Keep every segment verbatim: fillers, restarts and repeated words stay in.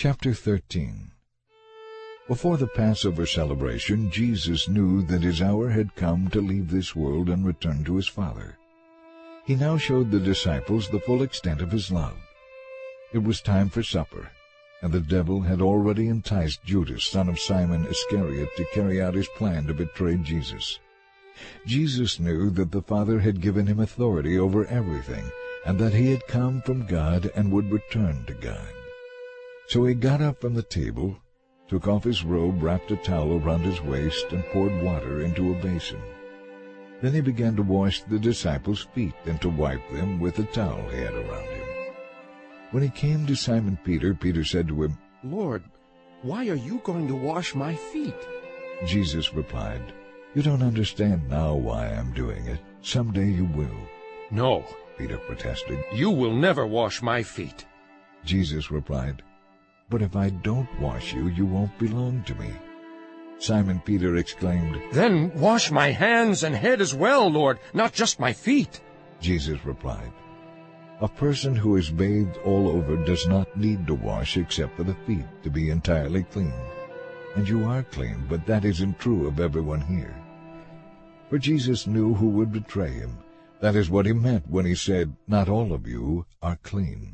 Chapter thirteen. Before the Passover celebration, Jesus knew that his hour had come to leave this world and return to his Father. He now showed the disciples the full extent of his love. It was time for supper, and the devil had already enticed Judas, son of Simon Iscariot, to carry out his plan to betray Jesus. Jesus knew that the Father had given him authority over everything, and that he had come from God and would return to God. So he got up from the table, took off his robe, wrapped a towel around his waist, and poured water into a basin. Then he began to wash the disciples' feet and to wipe them with the towel he had around him. When he came to Simon Peter, Peter said to him, "Lord, why are you going to wash my feet?" Jesus replied, "You don't understand now why I'm doing it. Someday you will." "No," Peter protested. "You will never wash my feet." Jesus replied, "But if I don't wash you, you won't belong to me." Simon Peter exclaimed, "Then wash my hands and head as well, Lord, not just my feet." Jesus replied, "A person who is bathed all over does not need to wash except for the feet to be entirely clean. And you are clean, but that isn't true of everyone here." For Jesus knew who would betray him. That is what he meant when he said, "Not all of you are clean."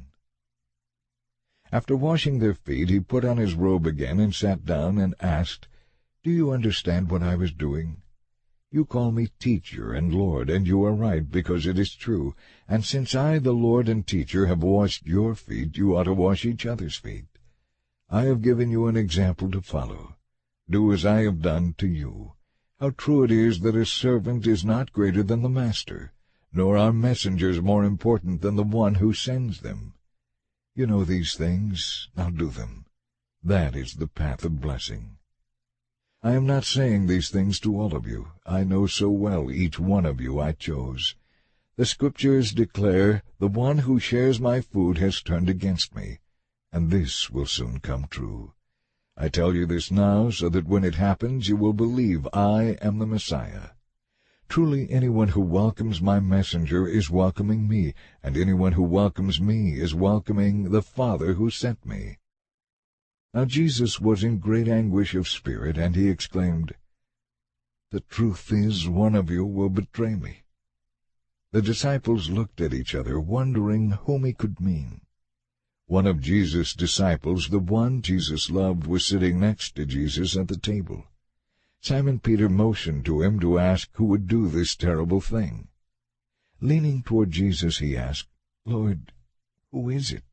After washing their feet, he put on his robe again and sat down and asked, "Do you understand what I was doing? You call me teacher and Lord, and you are right, because it is true. And since I, the Lord and teacher, have washed your feet, you ought to wash each other's feet. I have given you an example to follow. Do as I have done to you. How true it is that a servant is not greater than the master, nor are messengers more important than the one who sends them. You know these things, now do them. That is the path of blessing. I am not saying these things to all of you. I know so well each one of you I chose. The Scriptures declare, the one who shares my food has turned against me, and this will soon come true. I tell you this now, so that when it happens you will believe I am the Messiah. Truly anyone who welcomes my messenger is welcoming me, and anyone who welcomes me is welcoming the Father who sent me." Now Jesus was in great anguish of spirit, and he exclaimed, "The truth is, one of you will betray me." The disciples looked at each other, wondering whom he could mean. One of Jesus' disciples, the one Jesus loved, was sitting next to Jesus at the table. Simon Peter motioned to him to ask who would do this terrible thing. Leaning toward Jesus, he asked, "Lord, who is it?"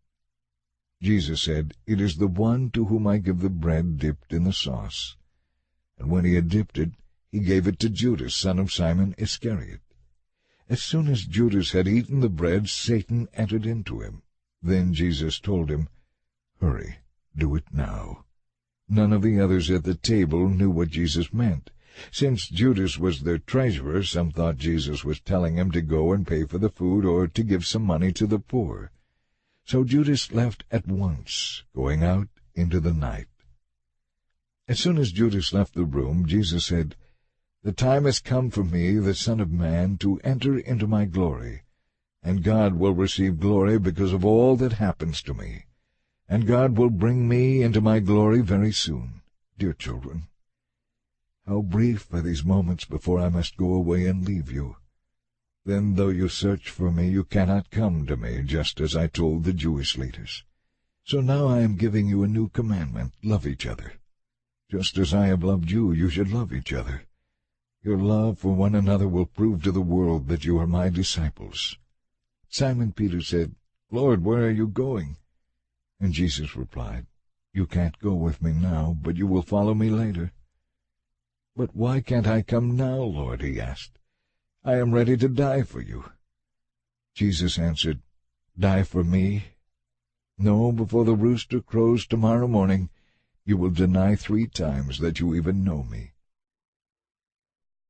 Jesus said, "It is the one to whom I give the bread dipped in the sauce." And when he had dipped it, he gave it to Judas, son of Simon Iscariot. As soon as Judas had eaten the bread, Satan entered into him. Then Jesus told him, "Hurry, do it now." None of the others at the table knew what Jesus meant. Since Judas was their treasurer, some thought Jesus was telling him to go and pay for the food or to give some money to the poor. So Judas left at once, going out into the night. As soon as Judas left the room, Jesus said, "The time has come for me, the Son of Man, to enter into my glory, and God will receive glory because of all that happens to me. And God will bring me into my glory very soon. Dear children, how brief are these moments before I must go away and leave you. Then, though you search for me, you cannot come to me, just as I told the Jewish leaders. So now I am giving you a new commandment: love each other. Just as I have loved you, you should love each other. Your love for one another will prove to the world that you are my disciples." Simon Peter said, "Lord, where are you going?" And Jesus replied, "You can't go with me now, but you will follow me later." "But why can't I come now, Lord?" he asked. "I am ready to die for you." Jesus answered, "Die for me? No, before the rooster crows tomorrow morning, you will deny three times that you even know me."